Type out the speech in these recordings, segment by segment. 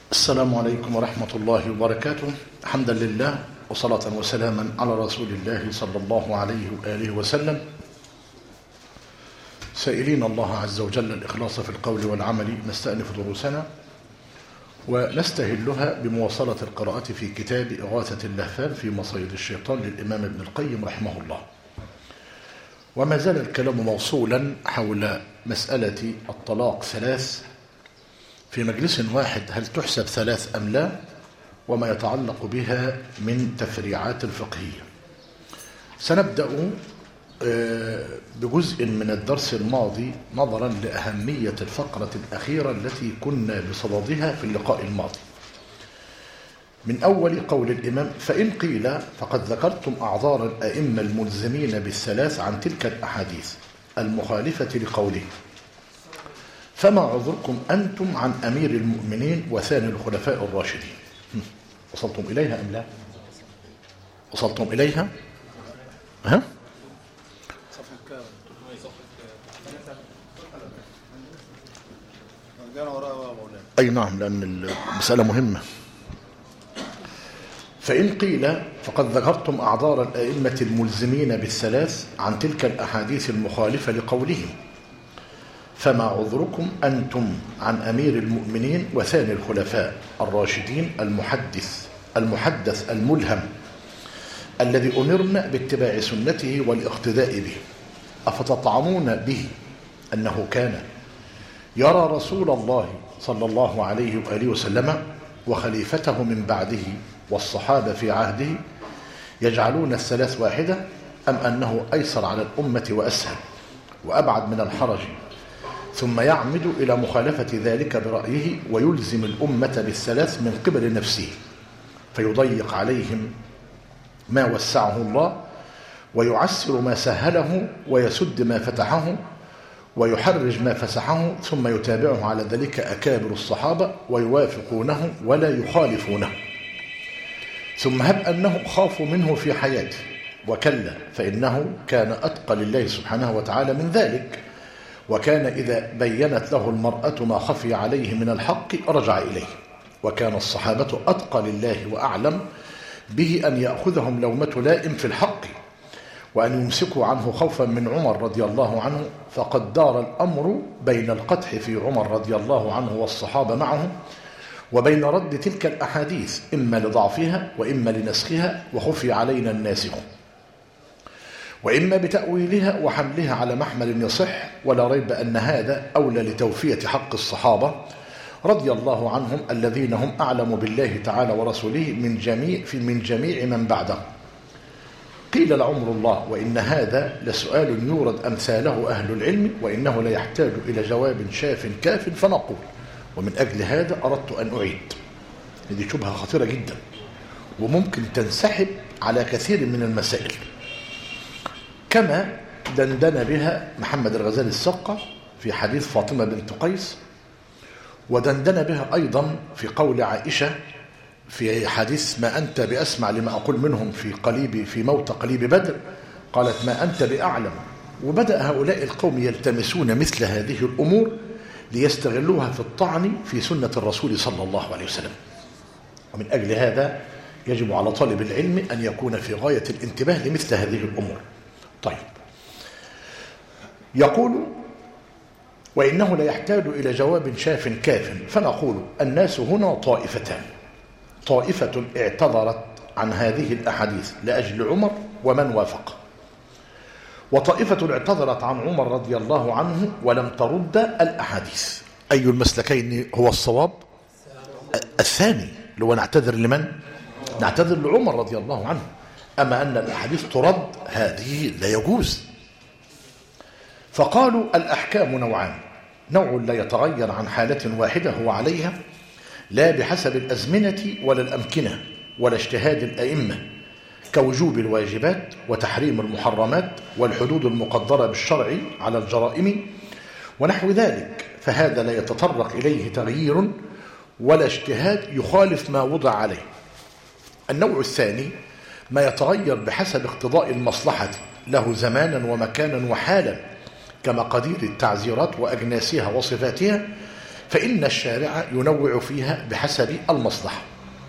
السلام عليكم ورحمة الله وبركاته. حمدا لله وصلاة وسلاما على رسول الله صلى الله عليه وآله وسلم، سائلين الله عز وجل الإخلاص في القول والعمل. نستأنف دروسنا ونستهلها بمواصلة القراءة في كتاب إغاثة اللهفان في مصيد الشيطان للإمام ابن القيم رحمه الله. وما زال الكلام موصولا حول مسألة الطلاق ثلاث في مجلس واحد، هل تحسب ثلاث أم لا، وما يتعلق بها من تفريعات الفقهية. سنبدأ بجزء من الدرس الماضي نظرا لأهمية الفقرة الأخيرة التي كنا بصددها في اللقاء الماضي، من أول قول الإمام: فإن قيل فقد ذكرتم أعذار الأئمة الملزمين بالثلاث عن تلك الأحاديث المخالفة لقوله، فما عذركم أنتم عن أمير المؤمنين وثاني الخلفاء الراشدين. وصلتم إليها أم لا؟ وصلتم إليها؟ ها؟ أي نعم، لأن المسألة مهمة. فإن قيل فقد ذكرتم أعذار الأئمة الملزمين بالثلاث عن تلك الأحاديث المخالفة لقولهم، فما عذركم أنتم عن أمير المؤمنين وثاني الخلفاء الراشدين المحدث الملهم الذي أمرنا باتباع سنته والاقتداء به، أفتطعنون به أنه كان يرى رسول الله صلى الله عليه وآله وسلم وخليفته من بعده والصحابة في عهده يجعلون الثلاث واحدة، أم أنه أيسر على الأمة وأسهل وأبعد من الحرج، ثم يعمد إلى مخالفة ذلك برأيه ويلزم الأمة بالثلاث من قبل نفسه، فيضيق عليهم ما وسعه الله ويعسر ما سهله ويسد ما فتحه ويحرج ما فسحه، ثم يتابعه على ذلك أكابر الصحابة ويوافقونه ولا يخالفونه. ثم هب أنهم خافوا منه في حياته، وكلا فإنه كان أتقى لله سبحانه وتعالى من ذلك، وكان إذا بينت له المرأة ما خفي عليه من الحق رجع إليه، وكان الصحابة أتقى لله وأعلم به أن يأخذهم لومة لائم في الحق وأن يمسكوا عنه خوفا من عمر رضي الله عنه، فقد دار الأمر بين القدح في عمر رضي الله عنه والصحابة معه، وبين رد تلك الأحاديث إما لضعفها وإما لنسخها وخفي علينا الناسخ، وإما بتأويلها وحملها على محمل يصح، ولا ريب أن هذا أولى لتوفية حق الصحابة رضي الله عنهم الذين هم أعلم بالله تعالى ورسوله من جميع من بعدهم. قيل لعمر الله: وإن هذا لسؤال يورد أمثاله أهل العلم، وإنه لا يحتاج إلى جواب شاف كاف، فنقول: ومن أجل هذا أردت أن أعيد. هذه شبهة خطيرة جدا وممكن تنسحب على كثير من المسائل، كما دندن بها محمد الغزالي السقة في حديث فاطمة بنت قيس، ودندن بها أيضا في قول عائشة في حديث: ما أنت بأسمع لما أقول منهم في موت قليب بدر، قالت: ما أنت بأعلم. وبدأ هؤلاء القوم يلتمسون مثل هذه الأمور ليستغلوها في الطعن في سنة الرسول صلى الله عليه وسلم. ومن أجل هذا يجب على طالب العلم أن يكون في غاية الانتباه لمثل هذه الأمور. طيب، يقول: وإنه لا يحتاج إلى جواب شاف كاف، فنقول: الناس هنا طائفتان: طائفة اعتذرت عن هذه الأحاديث لأجل عمر ومن وافق، وطائفة اعتذرت عن عمر رضي الله عنه ولم ترد الأحاديث. أي المسلكين هو الصواب؟ الثاني، اللي هو نعتذر لمن؟ نعتذر لعمر رضي الله عنه. أما أن الأحاديث ترد، هذه لا يجوز. فقالوا: الأحكام نوعان: نوع لا يتغير عن حالة واحدة هو عليها، لا بحسب الأزمنة ولا الأمكنة ولا اجتهاد الأئمة، كوجوب الواجبات وتحريم المحرمات والحدود المقدرة بالشرع على الجرائم ونحو ذلك، فهذا لا يتطرق إليه تغيير ولا اجتهاد يخالف ما وضع عليه. النوع الثاني ما يتغير بحسب اقتضاء المصلحة له زمانا ومكانا وحالا، كمقادير التعزيرات وأجناسها وصفاتها، فإن الشارع ينوع فيها بحسب المصلحة.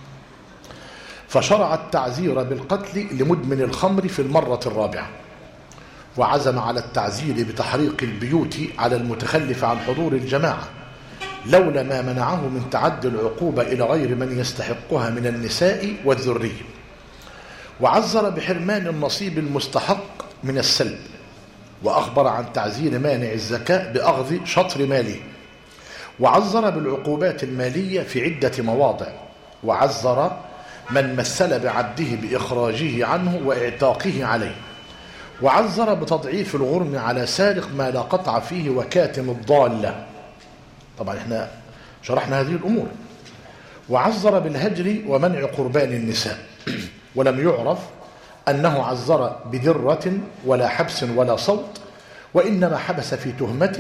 فشرع التعزير بالقتل لمدمن الخمر في المرة الرابعة، وعزم على التعزير بتحريق البيوت على المتخلف عن حضور الجماعة لولا ما منعه من تعدي العقوبة إلى غير من يستحقها من النساء والذرية. وعزر بحرمان النصيب المستحق من السلب، وأخبر عن تعزير مانع الزكاة بأخذ شطر ماله. وعزر بالعقوبات المالية في عدة مواضع، وعزر من مثل بعبده بإخراجه عنه وإعتاقه عليه. وعزر بتضعيف الغرم على سارق ما لا قطع فيه وكاتم الضالة. طبعا احنا شرحنا هذه الأمور. وعزر بالهجر ومنع قربان النساء، ولم يعرف أنه عزر بدرة ولا حبس ولا صوت، وإنما حبس في تهمة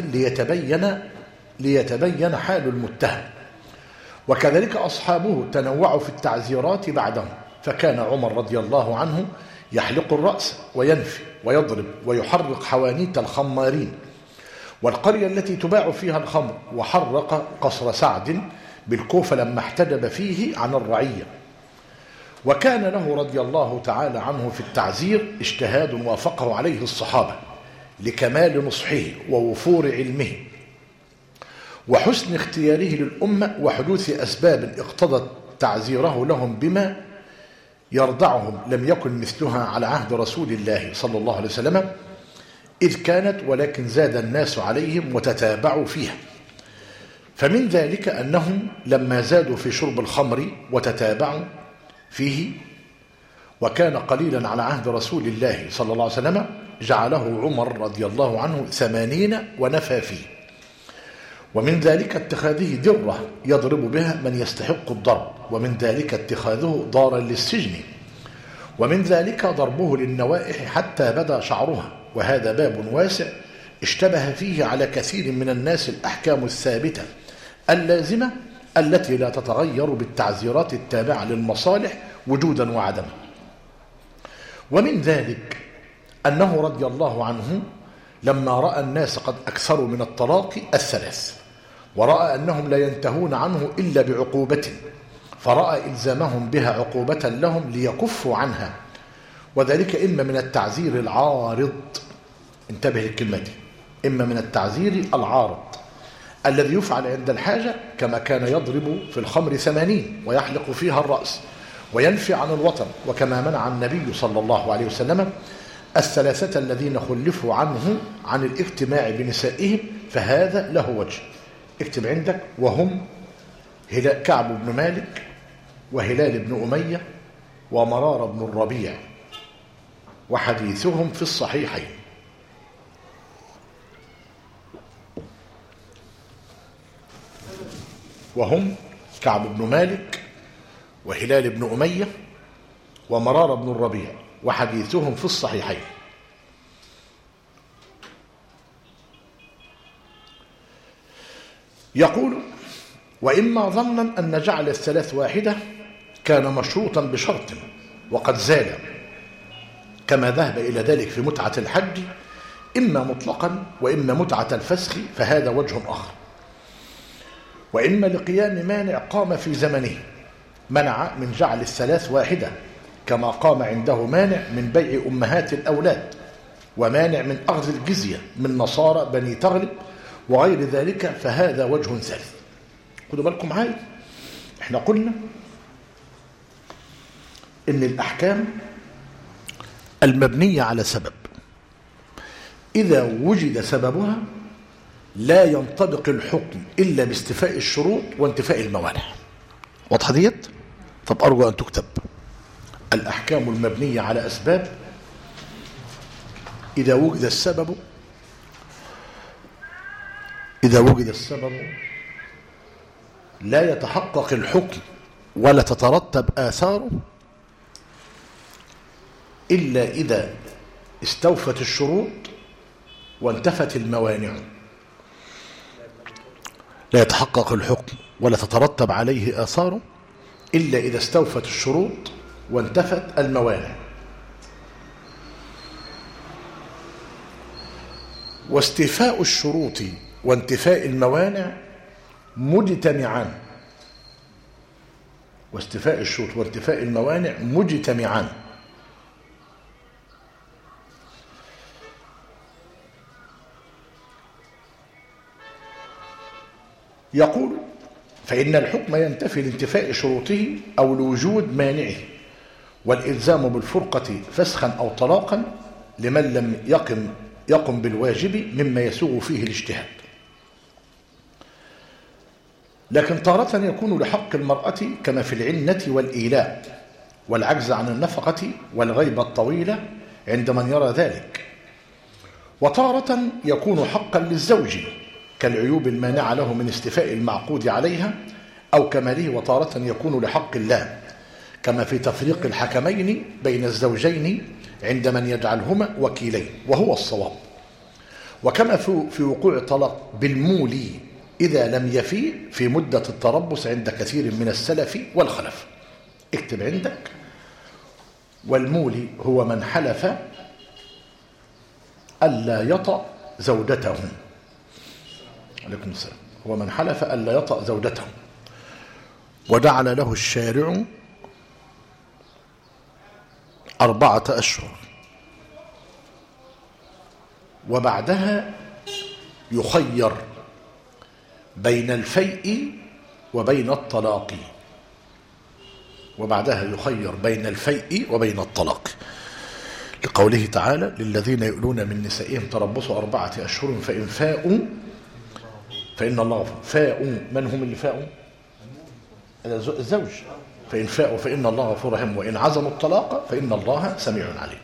ليتبين حال المتهم. وكذلك أصحابه تنوعوا في التعزيرات بعدهم، فكان عمر رضي الله عنه يحلق الرأس وينفي ويضرب ويحرق حوانيت الخمارين والقرية التي تباع فيها الخمر، وحرق قصر سعد بالكوفة لما احتجب فيه عن الرعية. وكان له رضي الله تعالى عنه في التعزير اجتهاد وافقه عليه الصحابة لكمال نصحه ووفور علمه وحسن اختياره للأمة وحدوث أسباب اقتضت تعزيره لهم بما يرضعهم لم يكن مثلها على عهد رسول الله صلى الله عليه وسلم إذ كانت، ولكن زاد الناس عليهم وتتابعوا فيها. فمن ذلك أنهم لما زادوا في شرب الخمر وتتابعوا فيه وكان قليلا على عهد رسول الله صلى الله عليه وسلم، جعله عمر رضي الله عنه 80 ونفى فيه. ومن ذلك اتخاذه درة يضرب بها من يستحق الضرب، ومن ذلك اتخاذه دارا للسجن، ومن ذلك ضربه للنوائح حتى بدا شعرها. وهذا باب واسع اشتبه فيه على كثير من الناس الأحكام الثابتة اللازمة التي لا تتغير بالتعزيرات التابعة للمصالح وجودا وعدما. ومن ذلك أنه رضي الله عنه لما رأى الناس قد أكثروا من الطلاق 3 ورأى أنهم لا ينتهون عنه إلا بعقوبة، فرأى إلزامهم بها عقوبة لهم ليكفوا عنها، وذلك إما من التعزير العارض، انتبه للكلمة دي، إما من التعزير العارض الذي يفعل عند الحاجة، كما كان يضرب في الخمر 80 ويحلق فيها الرأس وينفي عن الوطن، وكما منع النبي صلى الله عليه وسلم 3 الذين خلفوا عنه عن الاجتماع بنسائهم، فهذا له وجه. اكتب عندك: وهم كعب بن مالك وهلال بن أمية ومرار بن الربيع، وحديثهم في الصحيحين. وهم كعب بن مالك وهلال بن أمية ومرار بن الربيع، وحديثهم في الصحيحين. يقول: وإما ظنا أن جعل 3 واحدة كان مشروطا بشرط وقد زال، كما ذهب إلى ذلك في متعة الحج إما مطلقا وإما متعة الفسخ، فهذا وجه آخر. وإما لقيام مانع قام في زمنه منع من جعل 3 واحدة، كما قام عنده مانع من بيع أمهات الأولاد، ومانع من أخذ الجزية من نصارى بني تغلب وغير ذلك، فهذا وجه ثالث. خدوا بالكم معايا، احنا قلنا إن الأحكام المبنية على سبب إذا وجد سببها لا ينطبق الحكم إلا باستيفاء الشروط وانتفاء الموانع. واضحة ديت؟ طب أرجو أن تكتب: الأحكام المبنية على أسباب إذا وجد السبب لا يتحقق الحكم ولا تترتب آثاره إلا إذا استوفت الشروط وانتفت الموانع. لا يتحقق الحكم ولا تترتب عليه آثاره إلا إذا استوفت الشروط وانتفت الموانع. واستيفاء الشروط وانتفاء الموانع مجتمعان، واستيفاء الشروط وارتفاء الموانع مجتمعان. يقول فإن الحكم ينتفي لانتفاء شروطه أو لوجود مانعه، والإلزام بالفرقة فسخا أو طلاقا لمن لم يقم بالواجب مما يسوغ فيه الاجتهاد. لكن تارة يكون لحق المرأة كما في العنة والإيلاء والعجز عن النفقة والغيبة الطويلة عند من يرى ذلك، وتارة يكون حقا للزوج كالعيوب المانعة له من استيفاء المعقود عليها أو كماله، وتارة يكون لحق الله كما في تفريق الحكمين بين الزوجين عند من يجعلهما وكيلين وهو الصواب، وكما في وقوع الطلاق بالمولي إذا لم يفي في مدة التربص عند كثير من السلف والخلف. اكتب عندك: والمولي هو من حلف ألا يطأ زوجته. عليكم السلام. هو من حلف ألا يطأ زوجته، وجعل له الشارع 4 أشهر، وبعدها يخير بين الفيء وبين الطلاق، وبعدها يخير بين الفيء وبين الطلاق، لقوله تعالى: للذين يؤلون من نسائهم تربصوا 4 أشهر فإن فاءوا فإن الله غفور. فاءوا، من هم اللي فاءوا؟ الزوج. فإن فاءوا فإن الله غفور رحيم، وإن عزموا الطلاق فإن الله سميع عليم.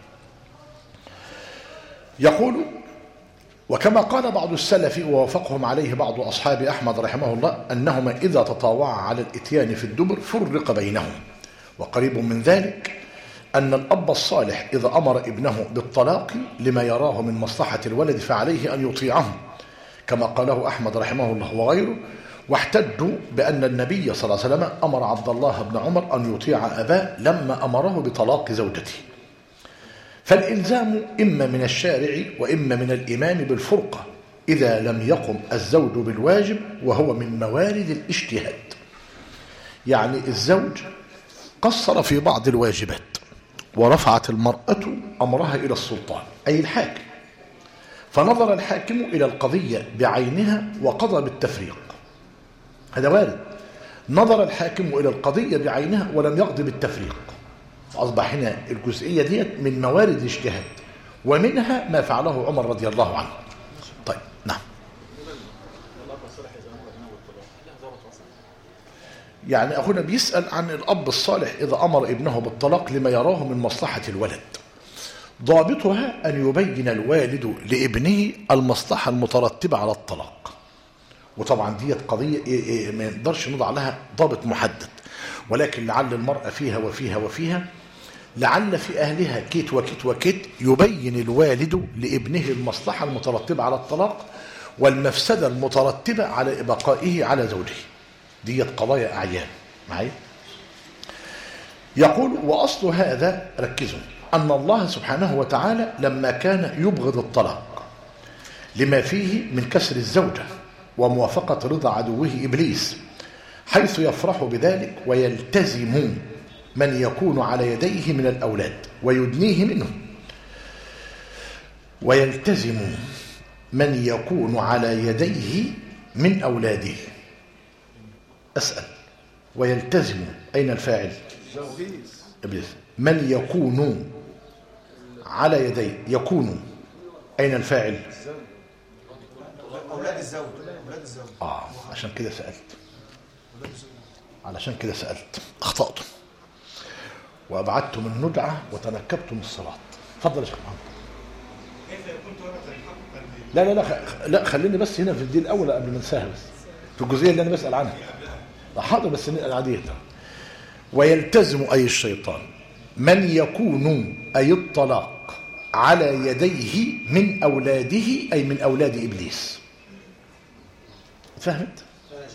يقول: وكما قال بعض السلف ووافقهم عليه بعض أصحاب أحمد رحمه الله أنهما إذا تطاوعا على الإتيان في الدبر فرق بينهم. وقريب من ذلك أن الأب الصالح إذا أمر ابنه بالطلاق لما يراه من مصلحة الولد فعليه أن يطيعه، كما قاله أحمد رحمه الله وغيره، واحتجوا بأن النبي صلى الله عليه وسلم أمر عبد الله بن عمر أن يطيع أباه لما أمره بطلاق زوجته. فالإلزام إما من الشارع وإما من الإمام بالفرقة إذا لم يقم الزوج بالواجب، وهو من موارد الاجتهاد. يعني الزوج قصر في بعض الواجبات ورفعت المرأة أمرها إلى السلطان أي الحاكم، فنظر الحاكم إلى القضية بعينها وقضى بالتفريق، هذا وارد. نظر الحاكم إلى القضية بعينها ولم يقضي بالتفريق، فأصبح هنا الجزئية دي من موارد الاجتهاد، ومنها ما فعله عمر رضي الله عنه. طيب نعم. يعني أخونا بيسأل عن الأب الصالح إذا أمر ابنه بالطلاق لما يراه من مصلحة الولد. ضابطها أن يبين الوالد لابنه المصلحة المترتبة على الطلاق، وطبعا دي قضية ما نقدرش نضع لها ضابط محدد، ولكن لعل المرأة فيها وفيها وفيها، لعل في أهلها كيت وكيت وكيت، يبين الوالد لابنه المصلحة المترتبة على الطلاق والمفسدة المترتبة على بقائه على زوجه. دي قضايا أعيان معي. يقول: وأصل هذا، ركزوا، أن الله سبحانه وتعالى لما كان يبغض الطلاق لما فيه من كسر الزوجة وموافقة رضا عدوه إبليس، حيث يفرح بذلك ويلتزم من يكون على يديه من الأولاد ويدنيه منهم، ويلتزم من يكون على يديه من أولاده. أسأل: ويلتزم أين الفاعل؟ إبليس. من يكون على يديه، يكون أين الفاعل؟ أولاد الزوج. عشان كده سألت، علشان كده سألت، أخطأتم وأبعدتم الندعة وتنكبتم الصلاة. تفضل يا شيخ محمد. كيف يكون تورط الحق؟ لا لا لا لا، خليني بس هنا في الدين الأول قبل ما ننساها، بس في الجزئية اللي أنا بسأل عنها. حاضر، بس العادية. ويلتزم أي الشيطان من يكون أي الطلاق على يديه من أولاده أي من أولاد إبليس. فهمت؟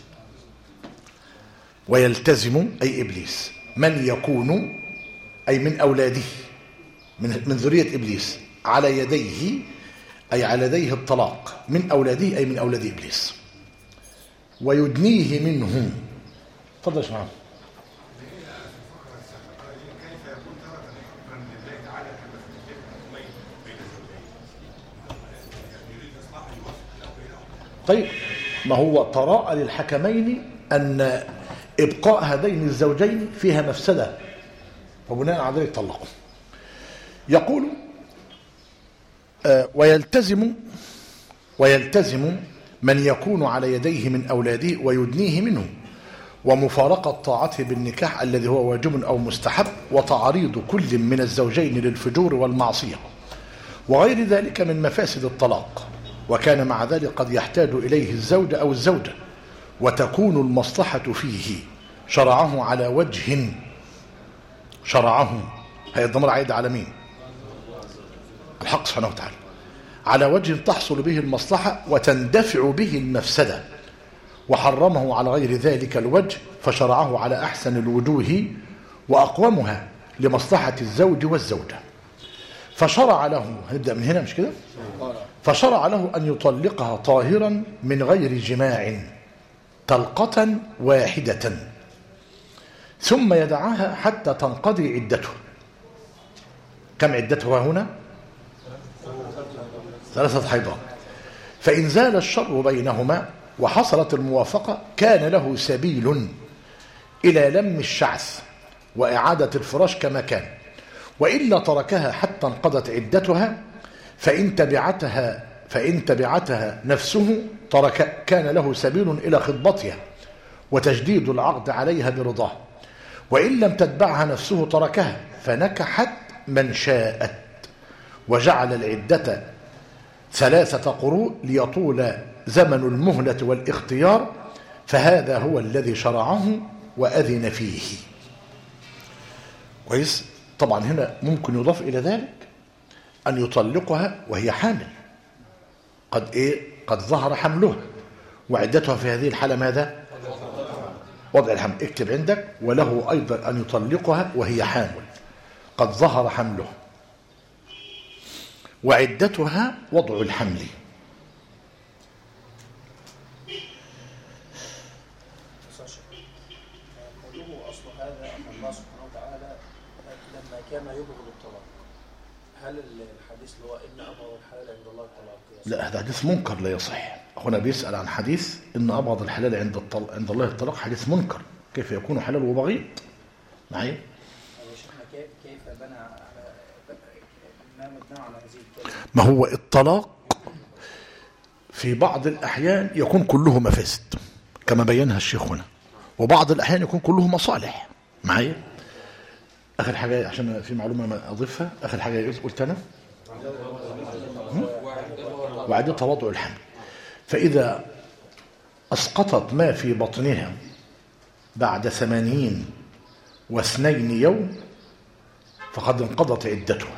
ويلتزم أي إبليس من يكون أي من أولاده من ذرية إبليس على يديه أي على يديه الطلاق من أولاده أي من أولاد إبليس. ويدنيه منه. اتفضل يا شيخ. كيف يكون تارة حكما لله تعالى كما في الكتاب بين الزوجين؟ يريد اصلاح الوصف او بينهما. طيب ما هو تراءى للحكمين أن إبقاء هذين الزوجين فيها مفسدة، وبناء على ذلك طلقوا. يقول ويلتزم من يكون على يديه من أولاده ويدنيه منه، ومفارقة طاعته بالنكاح الذي هو واجب أو مستحب، وتعريض كل من الزوجين للفجور والمعصية وغير ذلك من مفاسد الطلاق، وكان مع ذلك قد يحتاج إليه الزوج أو الزوجة، وتكون المصلحة فيه شرعه على وجه شرعه، هي الضمير عايد على مين؟ الحق سبحانه وتعالى، على وجه تحصل به المصلحة وتندفع به المفسدة، وحرمه على غير ذلك الوجه فشرعه على أحسن الوجوه وأقومها لمصلحة الزوج والزوجة. فشرع له، هنبدأ من هنا مش كده؟ فشرع له أن يطلقها طاهرا من غير جماع طلقة واحدة، ثم يدعها حتى تنقضي عدته. كم عدتها هنا؟ 3 حيضات. فإن زال الشر بينهما وحصلت الموافقة كان له سبيل إلى لم الشعث وإعادة الفراش كما كان، وإلا تركها حتى انقضت عدتها. فإن تبعتها نفسه كان له سبيل إلى خطبتها وتجديد العقد عليها برضاه، وإن لم تتبعها نفسه تركها فنكحت من شاءت، وجعل العدة 3 قروء ليطول زمن المهلة والاختيار، فهذا هو الذي شرعه وأذن فيه. كويس؟ طبعا هنا ممكن يضاف إلى ذلك أن يطلقها وهي حامل، قد ظهر حملها، وعدتها في هذه الحالة ماذا؟ وضع الحمل. اكتب عندك وله أيضا أن يطلقها وهي حامل قد ظهر حملها، وعدتها وضع الحمل. قوله أصل هذا أن الله سبحانه وتعالى لما كان يبغض الطلاق، هل الحديث اللي هو إن أبغض الحلال عند الله الطلاق؟ لا، هذا حديث منكر لا يصح. أخونا بيسأل عن حديث إن أبغض الحلال عند الله الطلاق، حديث منكر، كيف يكون حلال وبغيض؟ معي؟ كيف بنى على ما مبنى على هذه الكلمة؟ ما هو الطلاق في بعض الأحيان يكون كله مفاسد كما بينها الشيخ هنا، وبعض الأحيان يكون كله مصالح. معي؟ آخر حاجة عشان في معلومة ما أضيفها، آخر حاجة قلت أنا وعدتها وضع الحمل. فإذا أسقطت ما في بطنها بعد 82 يوم فقد انقضت عدتها.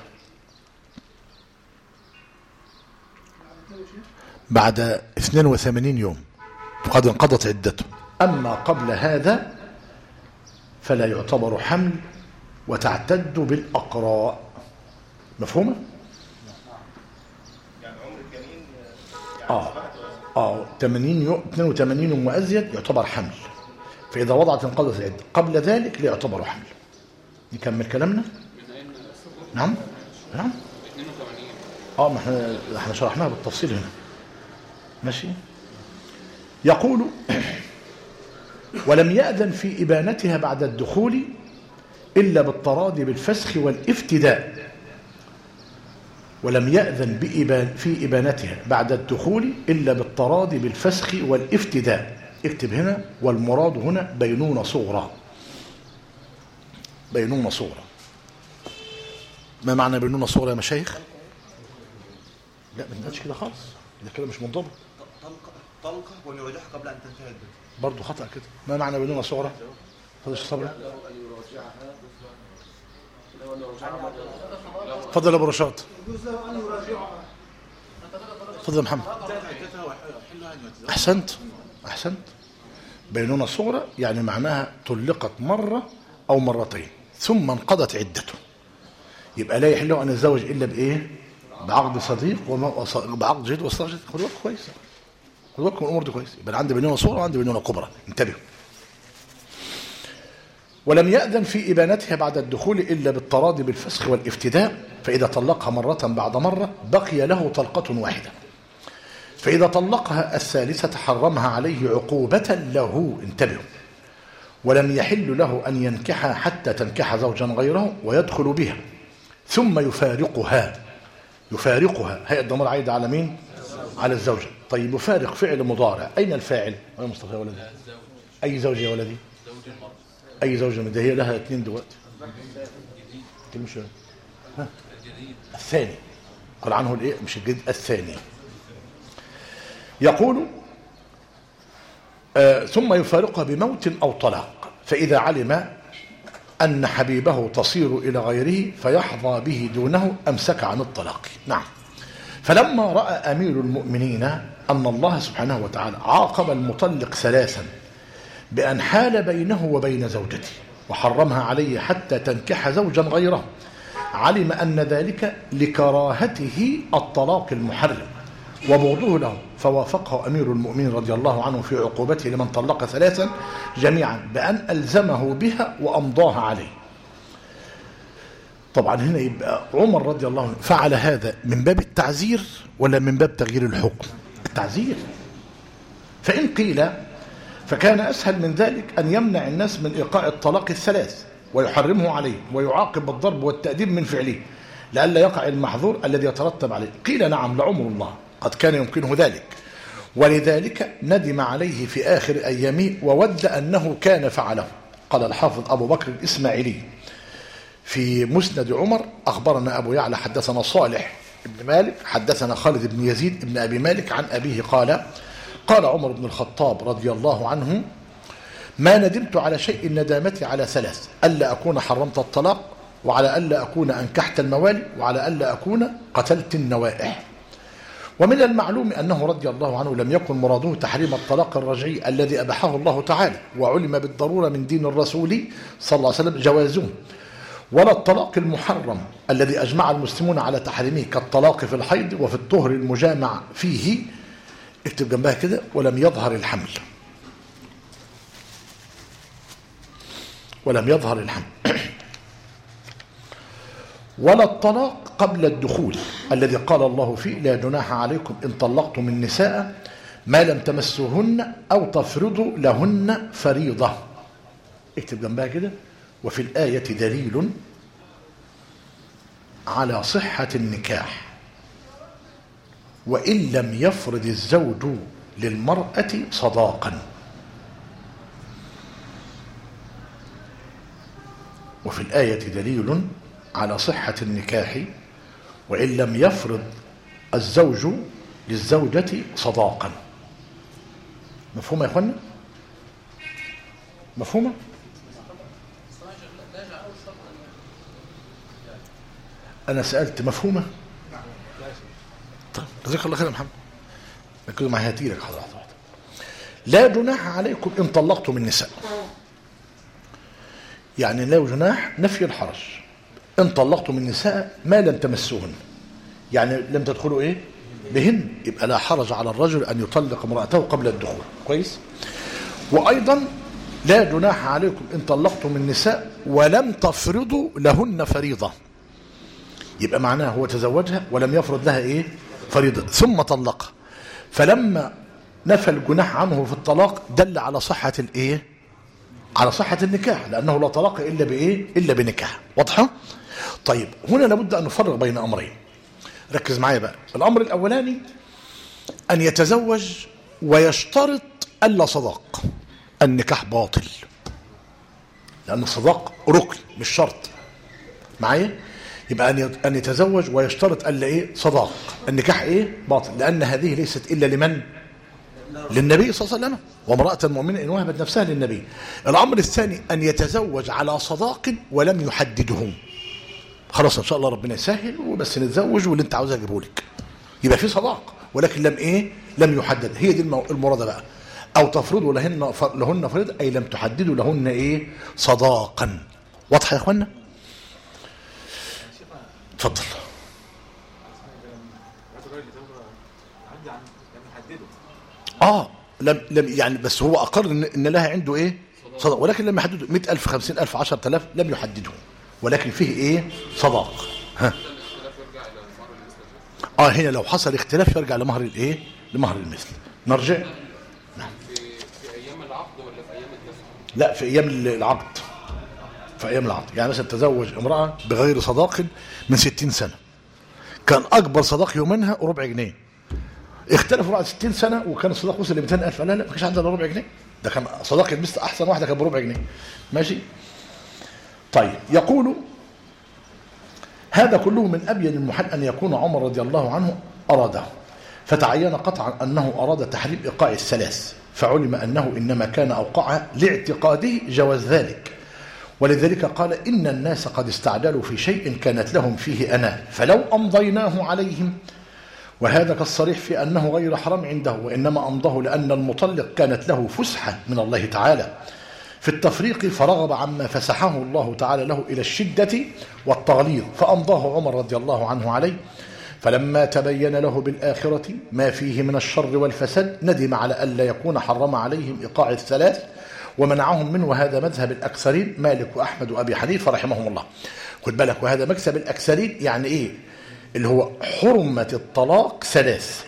بعد 82 يوم فقد انقضت عدته. أما قبل هذا فلا يعتبر حمل وتعتد بالأقراء. مفهومة؟ يعني عمر الجنين 82 يوم وأزيد يعتبر حمل، فإذا وضعت انقضت العدة. قبل ذلك لا يعتبر حمل. نكمل كلامنا. نعم ما احنا شرحناها بالتفصيل هنا. ماشي. يقول ولم يأذن في إبانتها بعد الدخول إلا بالتراضي بالفسخ والافتداء. ولم يأذن في إبانتها بعد الدخول إلا بالتراضي بالفسخ والافتداء. اكتب هنا والمراد هنا بينونة صغرى. بينونة صغرى. ما معنى بينونة صغرى يا مشايخ؟ لا ما نقولش كده خالص، ده كده مش منضبط. طلقة ويراجعها قبل أن تنتهي العدة. برضه خطأ كده. ما معنى بينونة صغرى؟ فضل الصبر. تفضل يا ابو رشاد. تفضل يا محمد. احسنت. بينونة صغرى يعني معناها طلقت مرة او مرتين ثم انقضت عدته، يبقى لا يحل له ان يتزوج الا بايه؟ بعقد صديق بعقد جديد وصداق جديد. خدوا بالك كويس. خدوا بالكم الامور دي كويس. يبقى عندي بينونه صغرى وعندي بينونه كبرى، انتبهوا. ولم يأذن في إبانتها بعد الدخول إلا بالتراضي بالفسخ والافتداء، فإذا طلقها مرة بعد مرة بقي له طلقة واحدة، فإذا طلقها الثالثة حرمها عليه عقوبة له، انتبهوا، ولم يحل له أن ينكحها حتى تنكح زوجا غيره ويدخل بها ثم يفارقها. هيئة الضمير عايدة على مين؟ على الزوجة. طيب يفارق فعل مضارع، أين الفاعل؟ يا مصطفى يا ولدي، أي زوجة يا ولدي؟ أي زوجة من ده؟ هي لها اثنين دلوقتي. مش ها؟ الثاني قال عنه الايه؟ مش الجديد، الثاني. يقول ثم يفارقها بموت أو طلاق، فإذا علم أن حبيبه تصير إلى غيره فيحظى به دونه أمسك عن الطلاق. نعم. فلما رأى أمير المؤمنين أن الله سبحانه وتعالى عاقب المطلق ثلاثا بأن حال بينه وبين زوجته وحرمها عليه حتى تنكح زوجا غيره، علم أن ذلك لكراهته الطلاق المحرم وبغضه له، فوافقه أمير المؤمنين رضي الله عنه في عقوبته لمن طلق ثلاثا جميعا بأن ألزمه بها وأمضاها عليه. طبعا هنا يبقى عمر رضي الله عنه فعل هذا من باب التعزير ولا من باب تغيير الحكم؟ التعزير. فإن قيل فكان أسهل من ذلك أن يمنع الناس من إيقاع الطلاق الثلاث ويحرمه عليه ويعاقب بالضرب والتأديب من فعله لئلا يقع المحظور الذي يترتب عليه. قيل نعم، لعمر الله قد كان يمكنه ذلك، ولذلك ندم عليه في آخر أيامه وود أنه كان فعله. قال الحافظ أبو بكر الإسماعيلي في مسند عمر: أخبرنا أبو يعلى حدثنا صالح بن مالك حدثنا خالد بن يزيد بن أبي مالك عن أبيه قال: قال عمر بن الخطاب رضي الله عنه: ما ندمت على شيء ندامتي على ثلاث: ألا أكون حرمت الطلاق، وعلى ألا أكون أنكحت الموالي، وعلى ألا أكون قتلت النوائح. ومن المعلوم أنه رضي الله عنه لم يكن مراده تحريم الطلاق الرجعي الذي أباحه الله تعالى، وعلم بالضرورة من دين الرسول صلى الله عليه وسلم جوازه، ولا الطلاق المحرم الذي أجمع المسلمون على تحريمه كالطلاق في الحيض وفي الطهر المجامع فيه. اكتب جنبها كده: ولم يظهر الحمل. ولم يظهر الحمل. ولا الطلاق قبل الدخول الذي قال الله فيه: لا جناح عليكم إن طلقتم النساء ما لم تمسوهن أو تفرضوا لهن فريضة. اكتب جنبها كده: وفي الآية دليل على صحة النكاح وإن لم يفرض الزوج للمرأة صداقا. وفي الآية دليل على صحة النكاح وإن لم يفرض الزوج للزوجة صداقا. مفهومة يا اخوانا؟ مفهومة؟ أنا سألت مفهومة؟ طيب جزاك الله خير يا محمد. ركزوا معايا، هاتيلك حضرتك. لا جناح عليكم إن طلقتم النساء، يعني لا جناح نفي الحرج. إن طلقتم النساء ما لم تمسوهن، يعني لم تدخلوا إيه؟ بهن، يبقى لا حرج على الرجل أن يطلق امرأته قبل الدخول. كويس؟ وأيضا لا جناح عليكم إن طلقتم النساء ولم تفرضوا لهن فريضة، يبقى معناه هو تزوجها ولم يفرض لها إيه؟ فريضة ثم طلقها، فلما نفى الجناح عنه في الطلاق دل على صحة الإيه؟ على صحة النكاح، لأنه لا طلاق إلا بإيه؟ إلا بنكاح. واضحة؟ طيب هنا لابد أن نفرق بين أمرين. ركز معايا بقى. الأمر الأولاني أن يتزوج ويشترط ألا صداق، النكاح باطل، لأن الصداق ركن مش شرط. معايا؟ يبقى أن يتزوج ويشترط ألا إيه؟ صداق، النكاح إيه؟ باطل، لأن هذه ليست إلا لمن؟ للنبي صلى الله عليه وسلم، وامرأة مؤمنة إن وهبت نفسها للنبي. الأمر الثاني أن يتزوج على صداق ولم يحدده. خلاص إن شاء الله ربنا يسهل وبس نتزوج واللي أنت عاوزها أجيبه لك، يبقى في صداق ولكن لم إيه؟ لم يحدد. هي دي المرادة بقى. أو تفرضوا لهن فريضة، أي لم تحددوا لهن إيه؟ صداقا. واضحة يا إخوانا؟ اتفضل. لم يعني، بس هو أقر إن لها عنده إيه صداق، ولكن لم يحدده 100,000 50,000 10,000 لم يحدده، ولكن فيه إيه صداق. ها هنا لو حصل اختلاف يرجع لمهر الإيه، لمهر المثل. نرجع في ايام العقد ولا في ايام الدفع؟ لا، في أيام العقد. في أيام العقد يعني مثلا تزوج امرأة بغير صداق من 60 سنة، كان أكبر صداق يومينها ربع جنيه، اختلفوا بعد 60 سنة وكان الصداق وصل ل 200,000، لا ما كانش عندنا ربع جنيه، ده كان صداق المثل أحسن واحدة كان بربع جنيه. ماشي. طيب يقول هذا كله من أبين المحال أن يكون عمر رضي الله عنه أراده، فتعين قطعا أنه أراد تحريم إيقاع الثلاث، فعلم أنه إنما كان أوقعها لاعتقاده جواز ذلك، ولذلك قال إن الناس قد استعجلوا في شيء كانت لهم فيه أنا فلو أمضيناه عليهم، وهذا كالصريح في أنه غير حرام عنده، وإنما أمضاه لأن المطلق كانت له فسحة من الله تعالى في التفريق، فرغب عما فسحه الله تعالى له إلى الشدة والتغليظ، فأمضاه عمر رضي الله عنه عليه، فلما تبين له بالآخرة ما فيه من الشر والفساد ندم على ألا يكون حرم عليهم إيقاع الثلاث ومنعهم منه، وهذا مذهب الأكثرين مالك وأحمد وأبي حنيفة رحمهم الله. خد بالك، وهذا مكسب الأكثرين يعني إيه؟ اللي هو حرمة الطلاق ثلاث،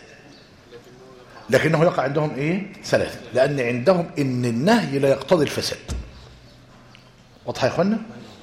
لكنه يقع عندهم إيه؟ ثلاث، لأن عندهم إن النهي لا يقتضي الفساد. واضح يا إخوانا؟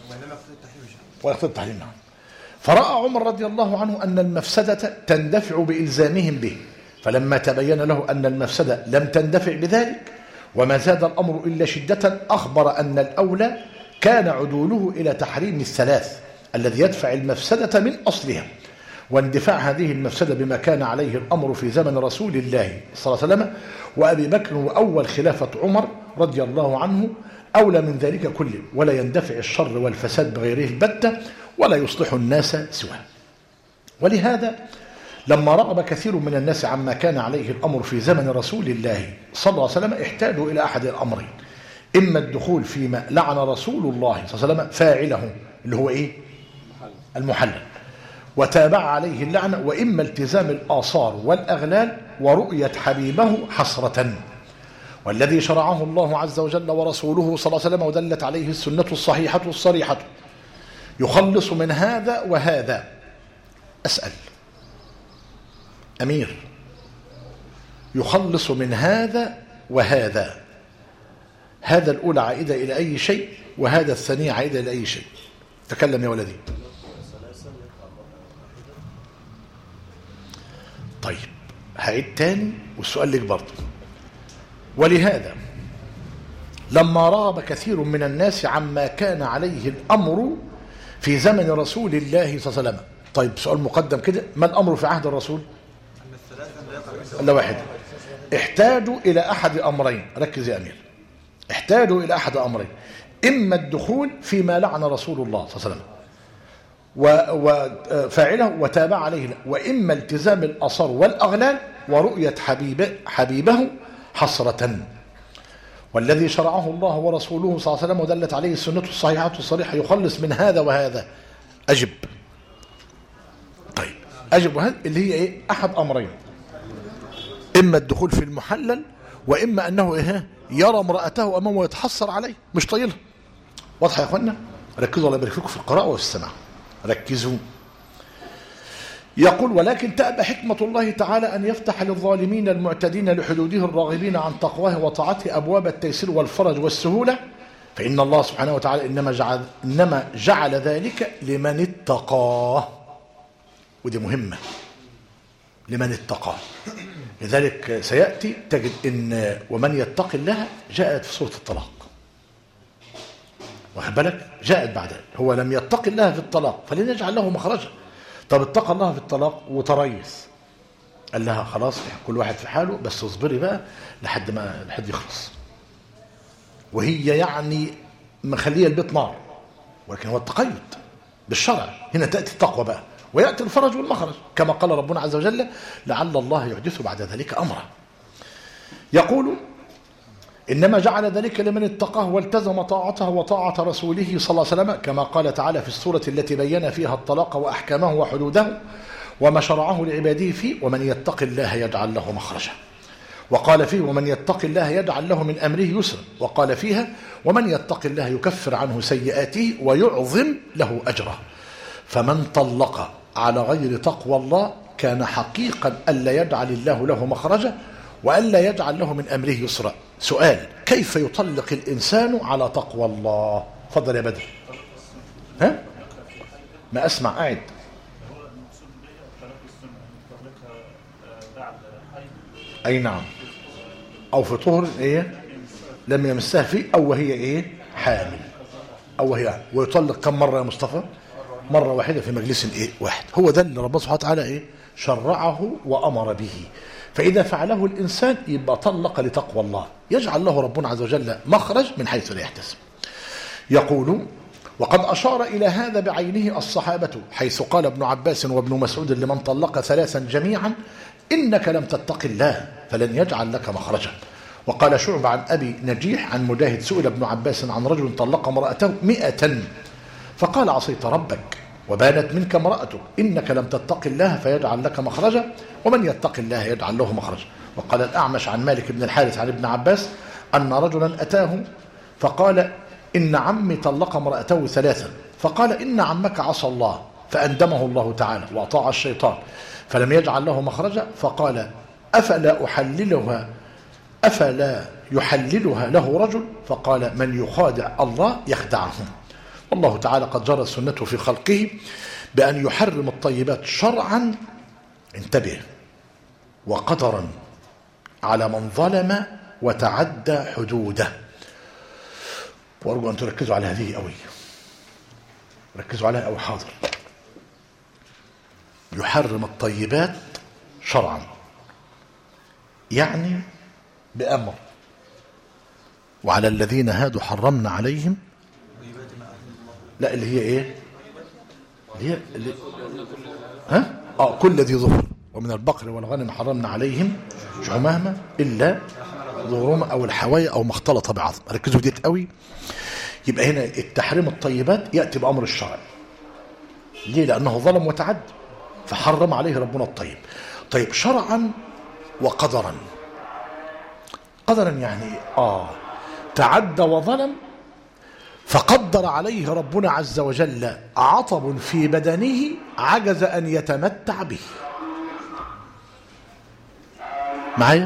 ويقتضي التحريم. نعم. فرأى عمر رضي الله عنه أن المفسدة تندفع بإلزامهم به، فلما تبين له أن المفسدة لم تندفع بذلك وما زاد الأمر إلا شدة، أخبر أن الأولى كان عدوله إلى تحريم الثلاث الذي يدفع المفسدة من أصلها، واندفاع هذه المفسدة بما كان عليه الأمر في زمن رسول الله صلى الله عليه وسلم وأبي بكر وأول خلافة عمر رضي الله عنه أولى من ذلك كله، ولا يندفع الشر والفساد بغيره البتة ولا يصلح الناس سواه. ولهذا لما رغب كثير من الناس عما كان عليه الأمر في زمن رسول الله صلى الله عليه وسلم احتاجوا إلى أحد الأمرين، إما الدخول فيما لعن رسول الله صلى الله عليه وسلم فاعله اللي هو إيه؟ المحلل، وتابع عليه اللعنة، وإما التزام الآثار والأغلال ورؤية حبيبه حسرة، والذي شرعه الله عز وجل ورسوله صلى الله عليه وسلم ودلت عليه السنة الصحيحة الصريحة يخلص من هذا وهذا. أسأل أمير، يخلص من هذا وهذا، هذا الأولى عائدة إلى أي شيء وهذا الثانية عائدة إلى أي شيء؟ تكلم يا ولدي. طيب هعيد تاني والسؤال لك برضه. ولهذا لما رغب كثير من الناس عما كان عليه الأمر في زمن رسول الله صلى الله عليه وسلم. طيب سؤال مقدم كده، ما الأمر في عهد الرسول؟ إلا واحد. احتاجوا إلى أحد أمرين، ركز يا أمير، احتاجوا إلى أحد أمرين، إما الدخول فيما لعن رسول الله صلى الله عليه وسلم وفاعله وتابع عليه، وإما التزام الأثر والأغلال ورؤية حبيبه حسرة، والذي شرعه الله ورسوله صلى الله عليه وسلم ودلت عليه السنة الصحيحة الصريحة يخلص من هذا وهذا. أجب. طيب أجب، وهذا اللي هي إيه؟ أحد أمرين، إما الدخول في المحلل وإما أنه إيه؟ يرى امرأته أمامه ويتحسر عليه مش طايلها. واضح يا أخوانا؟ ركزوا، الله يبارك فيكم في القراءة وفي السماع، ركزوا. يقول ولكن تأبى حكمة الله تعالى أن يفتح للظالمين المعتدين لحدوده الراغبين عن تقواه وطاعته أبواب التيسير والفرج والسهولة، فإن الله سبحانه وتعالى إنما جعل ذلك لمن اتقاه، ودي مهمة، لمن اتقاه. لذلك سيأتي تجد إن ومن يتق الله جاءت في سورة الطلاق، واخد بالك؟ جاءت بعد هو لم يتق الله في الطلاق فلنجعل له مخرجا. طب اتقى الله في الطلاق وتريث، قال لها خلاص كل واحد في حاله بس اصبري بقى لحد يخلص، وهي يعني مخليه البيت نار، ولكن هو التقيد بالشرع. هنا تأتي التقوى بقى ويأتي الفرج والمخرج، كما قال ربنا عز وجل لعل الله يحدث بعد ذلك أمرا. يقول إنما جعل ذلك لمن اتقاه والتزم طاعته وطاعة رسوله صلى الله عليه وسلم، كما قال تعالى في السورة التي بين فيها الطلاق وأحكامه وحدوده وما شرعه لعباده فيه، ومن يتق الله يجعل له مخرجا. وقال فيه ومن يتق الله يجعل له من أمره يسرا، وقال فيها ومن يتق الله يكفر عنه سيئاته ويعظم له أجره. فمن طلق على غير تقوى الله كان حقيقا ألا يجعل الله له مخرجا وألا يجعل له من أمره يسرا. سؤال: كيف يطلق الإنسان على تقوى الله؟ فضل يا بدر. ها؟ ما أسمع قاعد. أي نعم، أو في طهر إيه لم يمسها فيه، أو وهي إيه حامل، أو وهي. ويطلق كم مرة يا مصطفى؟ مرة واحدة في مجلس إيه واحد. هو ده اللي ربنا سبحانه وتعالى إيه شرعه وأمر به. فإذا فعله الإنسان يبقى طلق لتقوى الله، يجعل له ربنا عز وجل مخرج من حيث لا يحتسب. يقول: وقد أشار إلى هذا بعينه الصحابة، حيث قال ابن عباس وابن مسعود لمن طلق ثلاثا جميعا: إنك لم تتق الله فلن يجعل لك مخرجا. وقال شعبة عن أبي نجيح عن مجاهد: سئل ابن عباس عن رجل طلق امرأته 100 فقال: عصيت ربك وبانت منك امرأتك، إنك لم تتق الله فيجعل لك مخرجا، ومن يتق الله يجعل له مخرجا. وقال الأعمش عن مالك بن الحارث عن ابن عباس أن رجلا أتاه فقال: إن عمي طلق امرأته 3 فقال: إن عمك عصى الله فأندمه الله تعالى وأطاع الشيطان فلم يجعل له مخرجا، فقال: أفلا يحللها له رجل؟ فقال: من يخادع الله يخدعه. والله تعالى قد جرت سنته في خلقه بأن يحرم الطيبات شرعا، انتبه، وقدرا على من ظلم وتعدى حدوده. وأرجو أن تركزوا على هذه قوي، ركزوا عليها أو حاضر. يحرم الطيبات شرعا يعني بأمر: وعلى الذين هادوا حرمنا عليهم. لا، اللي هي ايه؟ اللي ها؟ كل ذي ظفر، ومن البقر والغنم حرمنا عليهم شحومهما الا ظهورهما او الحوايا او ما اختلط بعظم. ركزوا في دي قوي. يبقى هنا التحريم الطيبات ياتي بامر الشرع. ليه؟ لانه ظلم وتعد فحرم عليه ربنا الطيب. طيب شرعا وقدرا. قدرا يعني تعدى وظلم فقدر عليه ربنا عز وجل عطب في بدنه عجز أن يتمتع به. معايا؟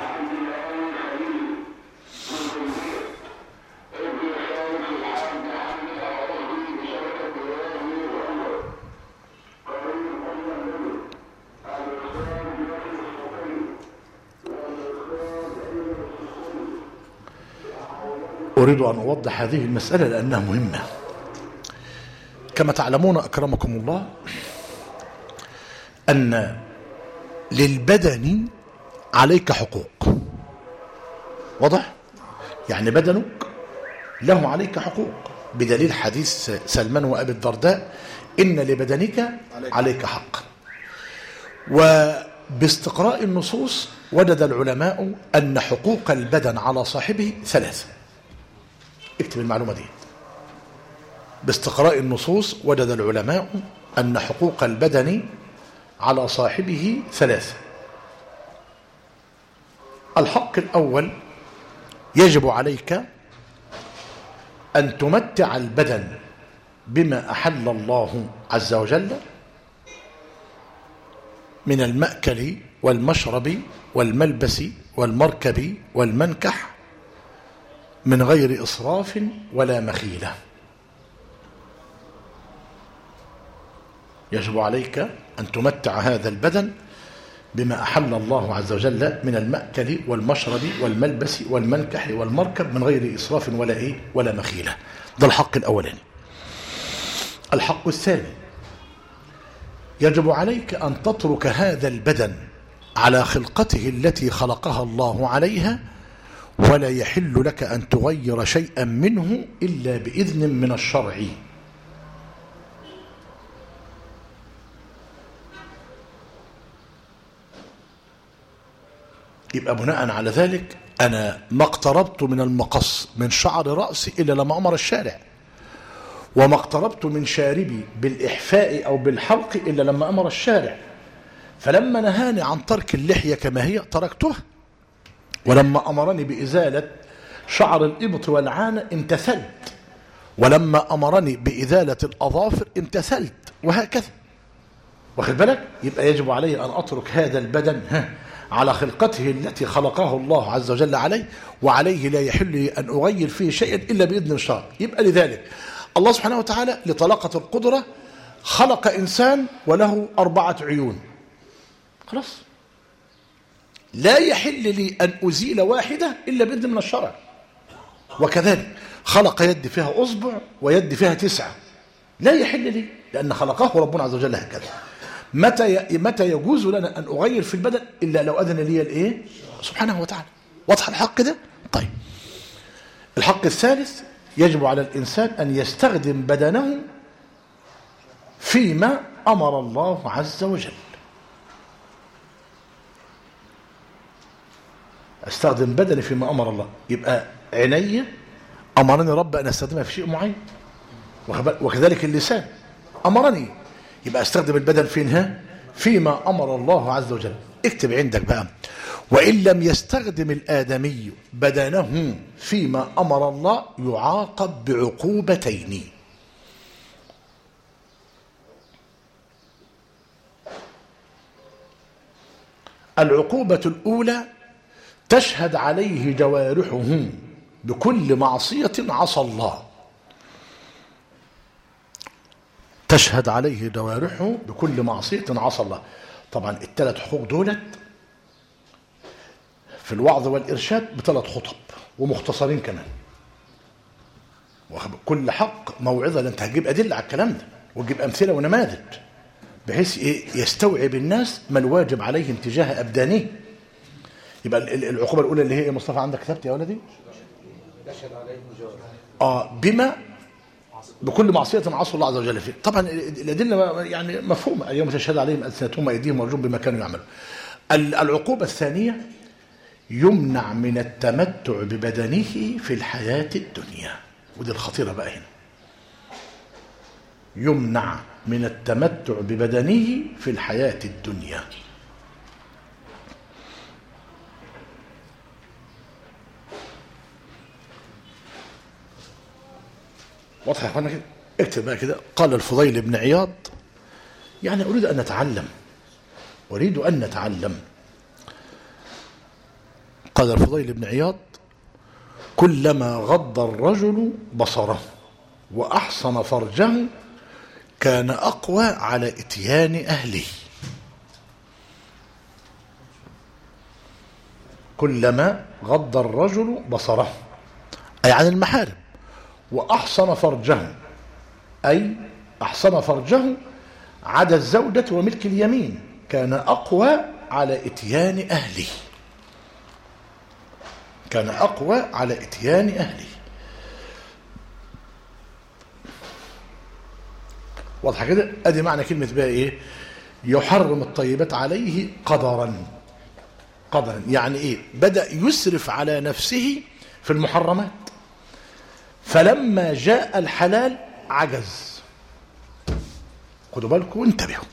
أريد أن أوضح هذه المسألة لأنها مهمة. كما تعلمون أكرمكم الله أن للبدن عليك حقوق. واضح؟ يعني بدنك له عليك حقوق، بدليل حديث سلمان وأبي الدرداء: إن لبدنك عليك حق. وباستقراء النصوص وجد العلماء أن حقوق البدن على صاحبه 3. اكتب المعلومة دي. باستقراء النصوص وجد العلماء أن حقوق البدن على صاحبه 3. الحق الأول: يجب عليك أن تمتع البدن بما أحل الله عز وجل من المأكل والمشرب والملبس والمركب والمنكح من غير إسراف ولا مخيلة. يجب عليك أن تمتع هذا البدن بما أحل الله عز وجل من المأكل والمشرب والملبس والمنكح والمركب من غير إسراف ولا مخيلة. ده الحق الأولاني. الحق الثاني: يجب عليك أن تترك هذا البدن على خلقته التي خلقها الله عليها، ولا يحل لك أن تغير شيئا منه إلا بإذن من الشرع. يبقى بناء على ذلك أنا ما اقتربت من المقص من شعر رأسي إلا لما أمر الشارع، وما اقتربت من شاربي بالإحفاء أو بالحلق إلا لما أمر الشارع. فلما نهاني عن ترك اللحية كما هي تركتها، ولما أمرني بإزالة شعر الإبط والعانة امتثلت، ولما أمرني بإزالة الأظافر امتثلت، وهكذا. واخد بالك؟ يبقى يجب علي أن أترك هذا البدن على خلقته التي خلقه الله عز وجل عليه، وعليه لا يحل لي أن أغير فيه شيئا إلا بإذن الشرع. يبقى لذلك الله سبحانه وتعالى لطلاقة القدرة خلق إنسان وله 4 عيون، خلاص، لا يحل لي أن أزيل واحدة إلا بإذن من الشرع. وكذلك خلق يد فيها أصبع ويد فيها 9، لا يحل لي، لأن خلقه ربنا عز وجل هكذا. متى يجوز لنا أن أغير في البدن إلا لو أذن لي الإيه؟ سبحانه وتعالى. واضح الحق ده؟ طيب، الحق الثالث، يجب على الإنسان أن يستخدم بدنه فيما أمر الله عز وجل. استخدم بدني فيما أمر الله، يبقى عيني أمرني رب أن أستخدمها في شيء معين، وكذلك اللسان أمرني، يبقى استخدم البدن فينها فيما أمر الله عز وجل. اكتب عندك بقى: وإن لم يستخدم الآدمي بدنه فيما أمر الله يعاقب بعقوبتين. العقوبة الأولى: تشهد عليه جوارحه بكل معصية عصى الله. تشهد عليه جوارحه بكل معصية عصى الله. طبعا ال3 حقوق دولت في الوعظ والإرشاد ب3 خطب ومختصرين كمان، كل حق موعظة، لأن انت هتجيب أدلة على الكلام ده وتجيب أمثلة ونماذج بحيث يستوعب الناس ما الواجب عليهم تجاه أبدانه. يبقى العقوبة الأولى اللي هي مصطفى عندك كتبت يا ولدي؟ تشهد عليه جوارحه بما بكل معصية عصى الله عز وجل فيه. طبعا الأدلة يعني مفهومة: اليوم تشهد عليهم ألسنتهم وأيديهم وأرجلهم بما كانوا يعملون. العقوبة الثانية: يمنع من التمتع ببدنه في الحياة الدنيا. ودي الخطيرة بقى هنا: يمنع من التمتع ببدنه في الحياة الدنيا. واضح يا اخوانا كده؟ اكتب بقى كده: قال الفضيل بن عياض، يعني أريد أن نتعلم. قال الفضيل بن عياض: كلما غض الرجل بصره وأحصن فرجه كان أقوى على إتيان أهله. كلما غض الرجل بصره أي عن المحارم، وأحصن فرجه أي أحصن فرجه عدا الزوجة وملك اليمين كان أقوى على إتيان أهله. كان أقوى على إتيان أهله. واضحة كده؟ أدي معنى كلمة بقى إيه؟ يحرم الطيبات عليه قدرا. يعني إيه؟ بدأ يسرف على نفسه في المحرمات، فلما جاء الحلال عجز. خدوا بالكم وانتبهوا.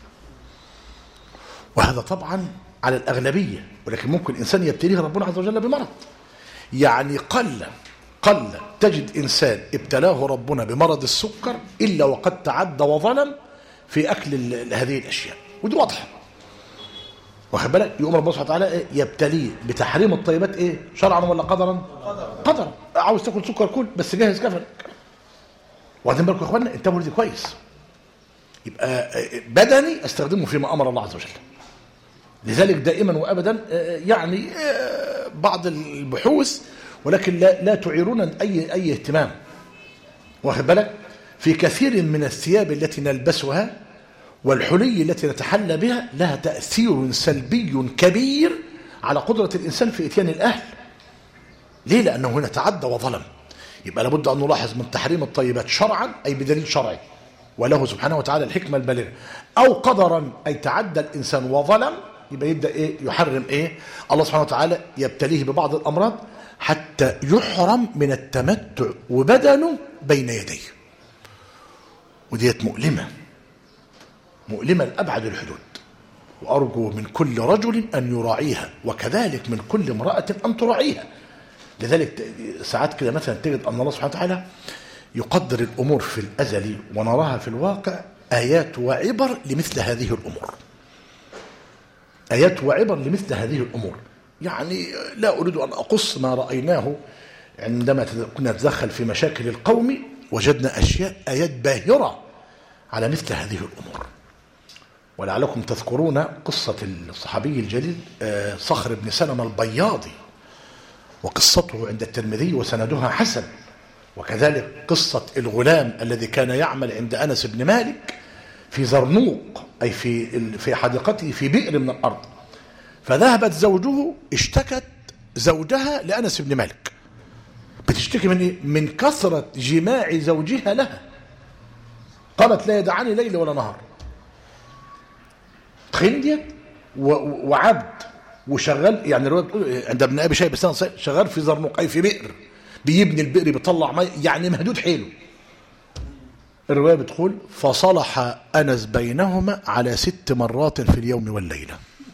وهذا طبعا على الأغلبية، ولكن ممكن إنسان يبتليه ربنا عز وجل بمرض. يعني قل تجد إنسان ابتلاه ربنا بمرض السكر إلا وقد تعدى وظلم في أكل هذه الأشياء، ودي واضحة. واخد بالك؟ يقوم ربنا سبحانه وتعالى يبتليه بتحريم الطيبات إيه؟ شرعا ولا قدرا؟ قدرا. عاوز تاكل سكر كل، بس جهز كفن. وبعدين بالكم يا اخوانا انتبهوا لدي كويس. يبقى بدني استخدمه فيما امر الله عز وجل. لذلك دائما وابدا يعني بعض البحوث، ولكن لا تعيرون اي اهتمام. واخد بالك؟ في كثير من الثياب التي نلبسها والحلي التي نتحلى بها لها تأثير سلبي كبير على قدرة الإنسان في إتيان الأهل. ليه؟ لأنه هنا تعدى وظلم. يبقى لابد أن نلاحظ من تحريم الطيبات شرعا أي بدليل شرعي وله سبحانه وتعالى الحكمة البالغة، أو قدرا أي تعدى الإنسان وظلم، يبقى يبدأ إيه؟ يحرم إيه؟ الله سبحانه وتعالى يبتليه ببعض الأمراض حتى يحرم من التمتع وبدنه بين يديه. وديت مؤلمة لأبعد الحدود. وأرجو من كل رجل أن يراعيها، وكذلك من كل امرأة أن تراعيها. لذلك ساعات كده مثلا تجد أن الله سبحانه وتعالى يقدر الأمور في الأزل ونراها في الواقع آيات وعبر لمثل هذه الأمور. آيات وعبر لمثل هذه الأمور. يعني لا أريد أن أقص ما رأيناه عندما كنا نتدخل في مشاكل القوم، وجدنا أشياء آيات باهرة على مثل هذه الأمور. ولعلكم تذكرون قصة الصحابي الجليل صخر بن سلمة البياضي، وقصته عند الترمذي وسندها حسن. وكذلك قصة الغلام الذي كان يعمل عند أنس بن مالك في زرنوق، أي في حديقته في بئر من الأرض، فذهبت زوجه اشتكت زوجها لأنس بن مالك. بتشتكي من إيه؟ من كثرة جماع زوجها لها. قالت لا يدعني ليل ولا نهار. خنديت وعبد وشغال، يعني عند ابن ابي شيبه شغال في زرنوق، اي في بئر، بيبني البئر بيطلع ماء، يعني مهدود حيله. الروايه بتقول فصلح انس بينهما على 6 مرات في اليوم والليله.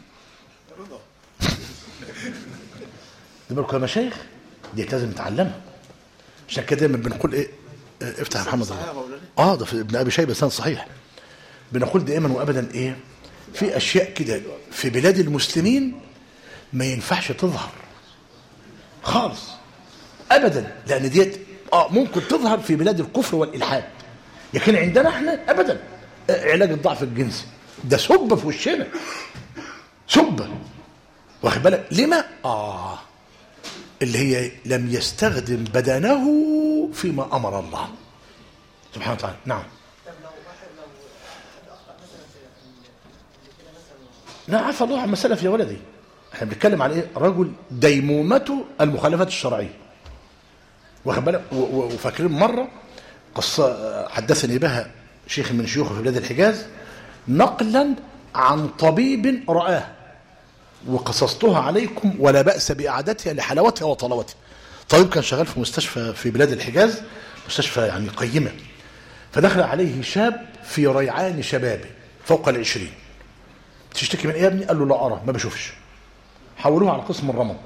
دي يا مشايخ، دي لازم نتعلمها. عشان كده دايما بنقول ايه، افتح يا محمد. ده في ابن ابي شيبه سند صحيح. بنقول دائما وابدا ايه، في اشياء كده في بلاد المسلمين ما ينفعش تظهر خالص ابدا، لان ديت ممكن تظهر في بلاد الكفر والالحاد، لكن عندنا احنا ابدا. علاج الضعف الجنسي ده سبه في وشنا، سبه، واخد بالك لما اللي هي لم يستخدم بدنه فيما امر الله سبحانه وتعالى. نعم. لا عفى الله عما سلف يا ولدي. احنا بنتكلم عن ايه؟ رجل ديمومته المخالفات الشرعيه، واخد بالك. وفاكرين مره قصه حدثني بها شيخ من شيوخه في بلاد الحجاز نقلا عن طبيب رآه، وقصصتها عليكم ولا بأس بإعادتها لحلاوتها وطلاوتها. طبيب كان شغال في مستشفى في بلاد الحجاز، مستشفى يعني قيمه، فدخل عليه شاب في ريعان شبابه فوق 20، تشتكي من ايه يا ابني؟ قال له لا ارى، ما بشوفش. حولوه على قسم الرمد،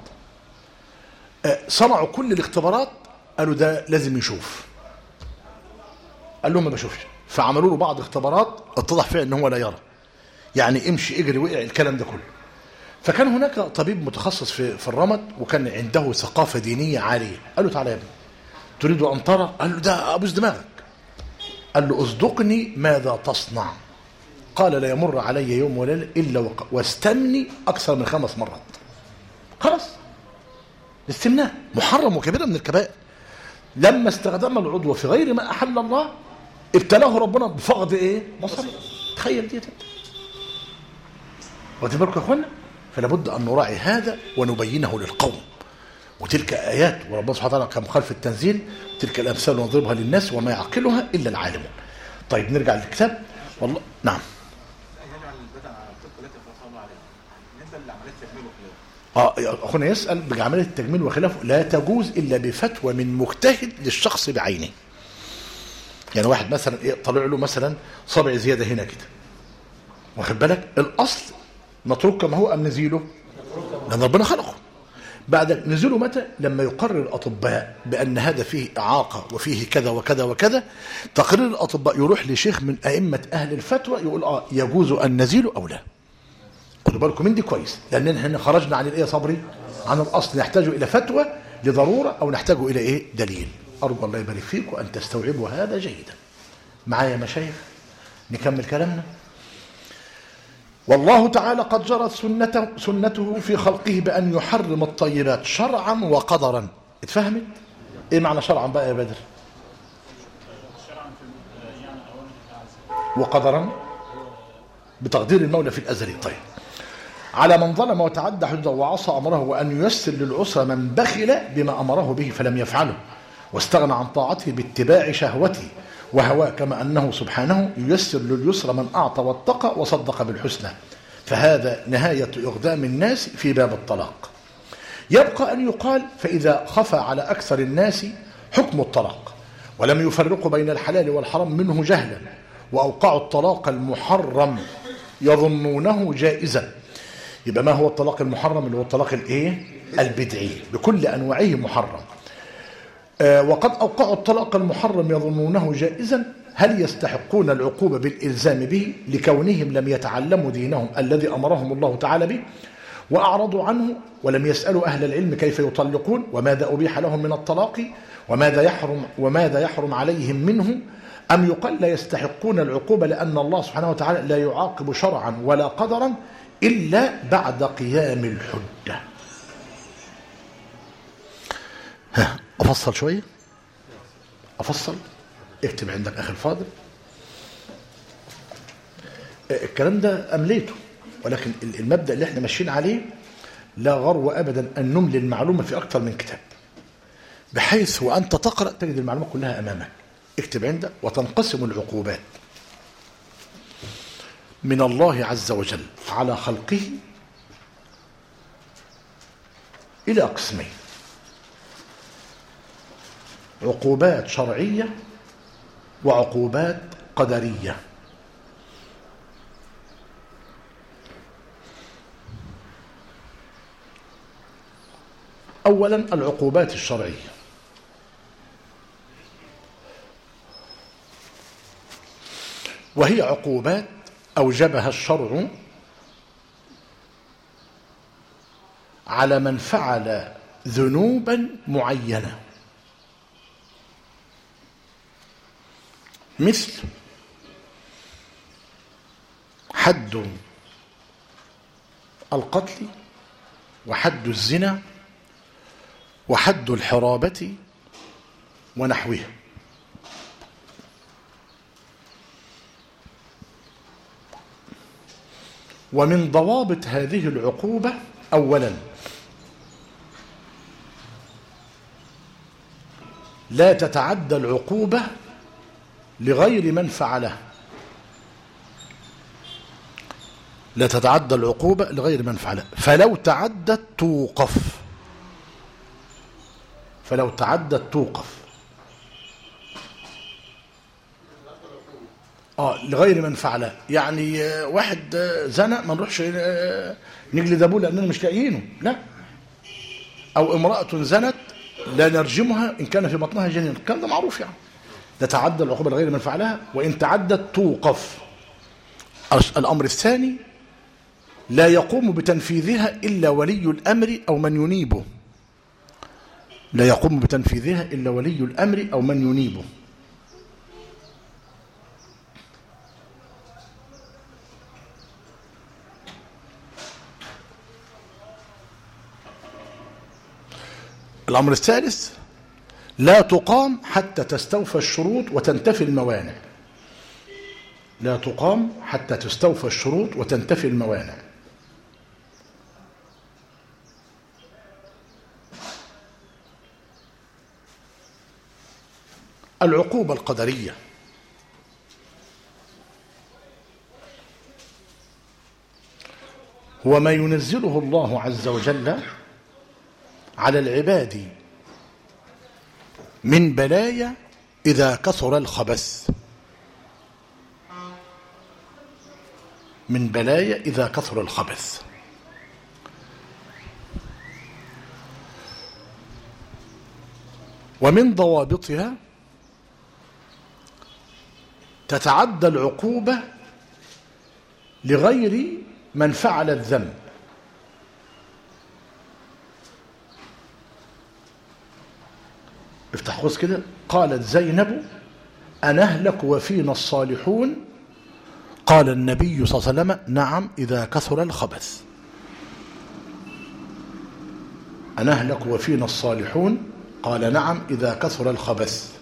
صنعوا كل الاختبارات، قالوا ده لازم يشوف، قال له ما بشوفش. فعملوا له بعض الاختبارات اتضح فيها ان هو لا يرى، يعني امشي اجري وقع الكلام ده كله. فكان هناك طبيب متخصص في الرمد، وكان عنده ثقافه دينيه عاليه. قال له تعالى يا ابني تريد ان ترى؟ قال له ده ابوس دماغك. قال له اصدقني ماذا تصنع؟ قال لا يمر علي يوم وليله الا واستمني اكثر من 5 مرات. خلاص، الاستمناء محرم وكبيره من الكبائر. لما استخدم العضو في غير ما احل الله ابتلاه ربنا بفقد ايه؟ بصر. تخيل دي واخدين بالكم يا اخوانا؟ فلا بد ان نراعي هذا ونبينه للقوم. وتلك ايات وربنا سبحانه وتعالى كما قال في التنزيل تلك الامثال نضربها للناس وما يعقلها الا العالمون. طيب نرجع للكتاب. والله نعم. اخونا يسال بعمليه التجميل وخلافه لا تجوز الا بفتوى من مجتهد للشخص بعينه. يعني واحد مثلا طلع له مثلا صبع زياده هنا كده، واخد بالك، الاصل نترك كما هو ام نزيله؟ لان ربنا خلقه. بعد نزوله متى؟ لما يقرر الاطباء بان هذا فيه اعاقه وفيه كذا وكذا وكذا، تقرير الاطباء يروح لشيخ من ائمه اهل الفتوى يقول يجوز ان نزيله او لا. خدوا بالكم من دي كويس، لان احنا خرجنا عن الايه صبري؟ عن الاصل. نحتاج الى فتوى لضروره او نحتاج الى ايه؟ دليل. ارجو الله يبارك فيك وان تستوعبوا هذا جيدا. معايا مشايخ؟ نكمل كلامنا. والله تعالى قد جرت سنته في خلقه بأن يحرم الطيبات شرعا وقدرا. اتفهمت؟ ايه معنى شرعا بقى يا بدر؟ وقدرا بتقدير المولى في الأزل. طيب، على من ظلم وتعدى حدوده وعصى أمره، وأن ييسر للعسر من بخل بما أمره به فلم يفعله واستغنى عن طاعته باتباع شهوته وهواه، كما أنه سبحانه ييسر لليسر من أعطى واتقى وصدق بالحسنى. فهذا نهاية إقدام الناس في باب الطلاق. يبقى أن يقال فإذا خفى على أكثر الناس حكم الطلاق ولم يفرقوا بين الحلال والحرام منه جهلا، وأوقعوا الطلاق المحرم يظنونه جائزا. يبقى ما هو الطلاق المحرم؟ اللي هو الطلاق الايه؟ البدعي بكل انواعه محرم. وقد اوقعوا الطلاق المحرم يظنونه جائزا، هل يستحقون العقوبة بالإلزام به لكونهم لم يتعلموا دينهم الذي أمرهم الله تعالى به وأعرضوا عنه ولم يسألوا أهل العلم كيف يطلقون وماذا أبيح لهم من الطلاق وماذا يحرم عليهم منه؟ أم يقال لا يستحقون العقوبة لأن الله سبحانه وتعالى لا يعاقب شرعا ولا قدرا إلا بعد قيام الحجة. أفصل شوية؟ أفصل؟ اكتب عندك أخي الفاضل. الكلام ده أمليته، ولكن المبدأ اللي احنا ماشيين عليه لا غرو أبدا أن نملي المعلومة في أكثر من كتاب، بحيث وأنت تقرأ تجد المعلومة كلها أمامك. اكتب عندك: وتنقسم العقوبات من الله عز وجل على خلقه إلى قسمين: عقوبات شرعية وعقوبات قدرية. أولا العقوبات الشرعية، وهي عقوبات أوجبها الشرع على من فعل ذنوبا معينة، مثل حد القتل وحد الزنا وحد الحرابة ونحوها. ومن ضوابط هذه العقوبة: أولا لا تتعدى العقوبة لغير من فعله، لا تتعدى العقوبة لغير من فعله، فلو تعدت توقف، فلو تعدت توقف. لغير من فعله، يعني واحد زنى ما نروحش نجلد ابوه لاننا مش لاقيينه، لا. او امرأة زنت لا نرجمها ان كان في بطنها جنين، الكلام ده معروف يعني. تتعدى العقوبة لغير من فعلها، وإن تعدت توقف. الأمر الثاني: لا يقوم بتنفيذها إلا ولي الأمر أو من ينيبه، لا يقوم بتنفيذها إلا ولي الأمر أو من ينيبه. الأمر الثالث: لا تقام حتى تستوفى الشروط وتنتفي الموانع، لا تقام حتى تستوفى الشروط وتنتفي الموانع. العقوبة القدرية هو ما ينزله الله عز وجل على العباد من بلايا إذا كثر الخبث، من بلايا إذا كثر الخبث. ومن ضوابطها تتعدى العقوبة لغير من فعل الذنب، افتح قوس كده: قالت زينب: أنهلك وفينا الصالحون؟ قال النبي صلى الله عليه وسلم: نعم إذا كثر الخبث. أنهلك وفينا الصالحون؟ قال: نعم إذا كثر الخبث.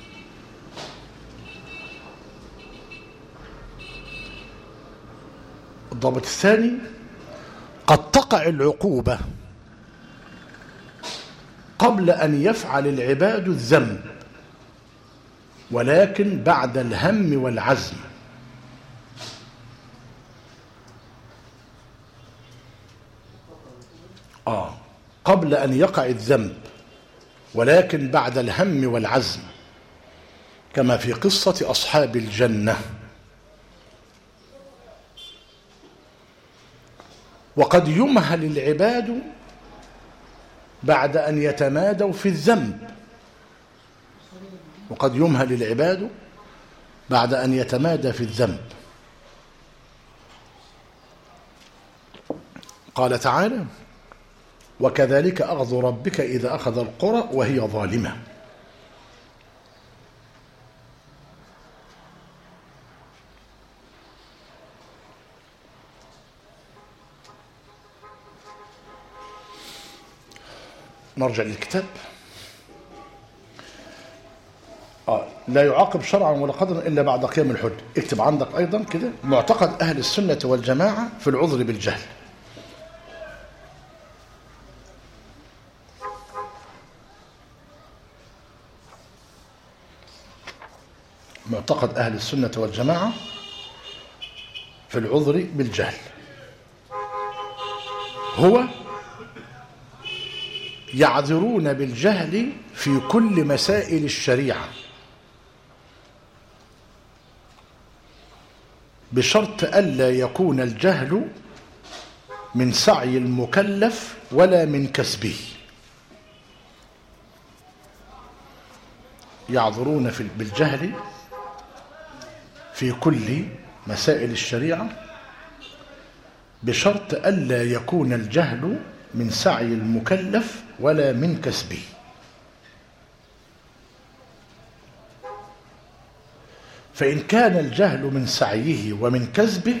الضابط الثاني: قد تقع العقوبة قبل أن يفعل العباد الذنب، ولكن بعد الهم والعزم. قبل أن يقع الذنب ولكن بعد الهم والعزم، كما في قصة أصحاب الجنة. وقد يمهل العباد بعد أن يتمادوا في الذنب، وقد يمهل العباد بعد أن يتمادى في الذنب. قال تعالى: وكذلك أخذ ربك إذا أخذ القرى وهي ظالمة. نرجع للكتاب. لا يعاقب شرعا ولا قدرا إلا بعد قيام الحج. اكتب عندك أيضا كده: معتقد أهل السنة والجماعة في العذر بالجهل. معتقد أهل السنة والجماعة في العذر بالجهل هو: يعذرون بالجهل في كل مسائل الشريعة بشرط ألا يكون الجهل من سعي المكلف ولا من كسبه. يعذرون بالجهل في كل مسائل الشريعة بشرط ألا يكون الجهل من سعي المكلف ولا من كسبه. فإن كان الجهل من سعيه ومن كسبه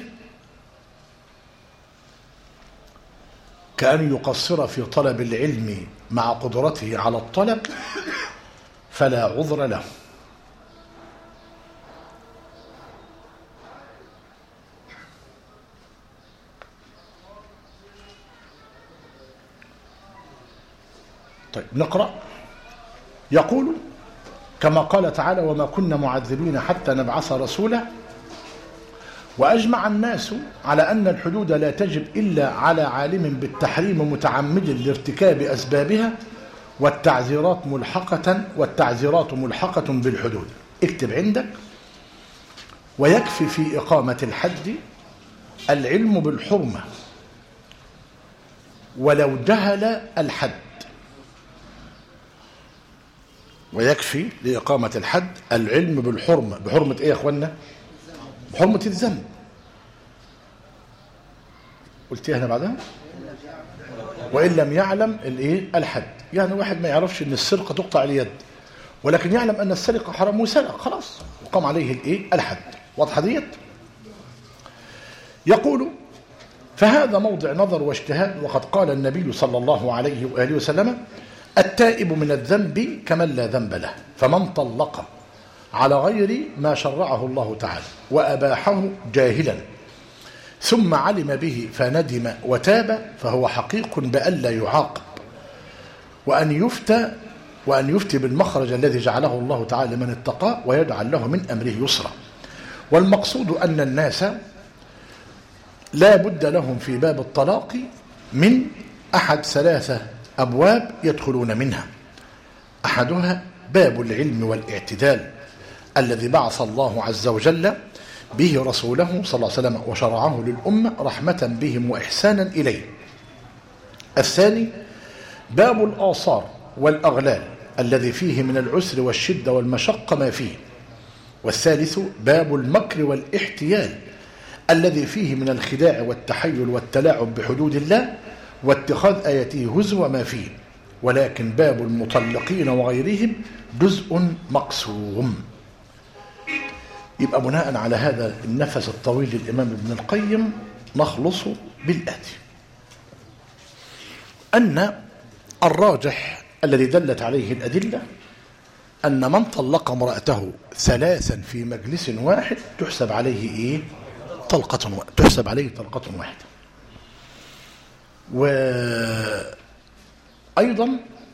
كأن يقصر في طلب العلم مع قدرته على الطلب فلا عذر له. طيب نقرأ. يقول كما قال تعالى: وما كنا معذبين حتى نبعث رسولا. وأجمع الناس على أن الحدود لا تجب إلا على عالم بالتحريم متعمد لارتكاب أسبابها، والتعزيرات ملحقة بالحدود. اكتب عندك: ويكفي في إقامة الحد العلم بالحرمة ولو جهل الحد. ويكفي لإقامة الحد العلم بالحرمة. بحرمة إيه يا أخوانا؟ بحرمة الذنب. قلت إيه هنا بعدها؟ وإن لم يعلم الإيه؟ الحد. يعني واحد ما يعرفش إن السرقة تقطع اليد ولكن يعلم أن السرقة حرام وسرق، خلاص وقام عليه الإيه؟ الحد. واضحة ديت؟ يقول: فهذا موضع نظر واجتهاد، وقد قال النبي صلى الله عليه وآله وسلم: التائب من الذنب كمن لا ذنب له، فمن طلق على غير ما شرعه الله تعالى وأباحه جاهلا ثم علم به فندم وتاب فهو حقيق بأن لا يعاقب، وأن يفتي بالمخرج الذي جعله الله تعالى من اتقى ويجعل له من أمره يسرا. والمقصود أن الناس لا بد لهم في باب الطلاق من أحد 3 أبواب يدخلون منها. أحدها باب العلم والاعتدال الذي بعث الله عز وجل به رسوله صلى الله عليه وسلم وشرعه للأمة رحمة بهم وإحسانا إليه. الثاني باب الآثار والأغلال الذي فيه من العسر والشدة والمشقة ما فيه. والثالث باب المكر والاحتيال الذي فيه من الخداع والتحيل والتلاعب بحدود الله واتخاذ آياته هزوا ما فيه. ولكن باب المطلقين وغيرهم جزء مقسوم. يبقى بناء على هذا النفس الطويل للإمام ابن القيم نخلص بالآتي: أن الراجح الذي دلت عليه الأدلة أن من طلق امرأته 3 في مجلس واحد تحسب عليه إيه؟ تحسب عليه طلقة واحدة. وأيضا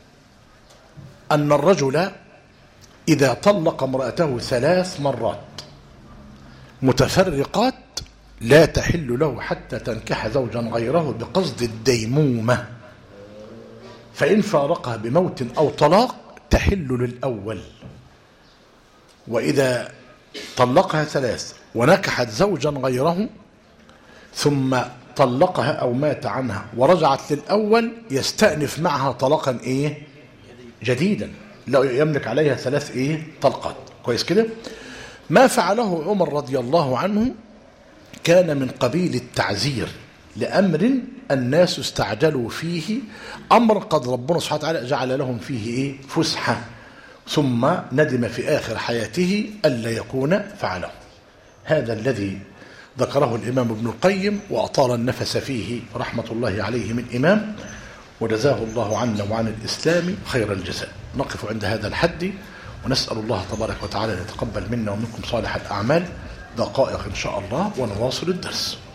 أن الرجل إذا طلق امرأته 3 مرات متفرقات لا تحل له حتى تنكح زوجا غيره بقصد الديمومة، فإن فارقها بموت أو طلاق تحل للأول. وإذا طلقها 3 ونكحت زوجا غيره ثم طلقها أو مات عنها ورجعت للأول يستأنف معها طلاقا إيه؟ جديدا، لا يملك عليها 3 إيه؟ طلقات. كويس كده؟ ما فعله عمر رضي الله عنه كان من قبيل التعزير لأمر الناس استعجلوا فيه، أمر قد ربنا سبحانه وتعالى جعل لهم فيه إيه؟ فسحة، ثم ندم في آخر حياته ألا يكون فعله. هذا الذي ذكره الإمام ابن القيم وأطال النفس فيه رحمة الله عليه من إمام، وجزاه الله عنا وعن الإسلام خير الجزاء. نقف عند هذا الحد ونسأل الله تبارك وتعالى أن يتقبل منا ومنكم صالح الأعمال. دقائق إن شاء الله ونواصل الدرس.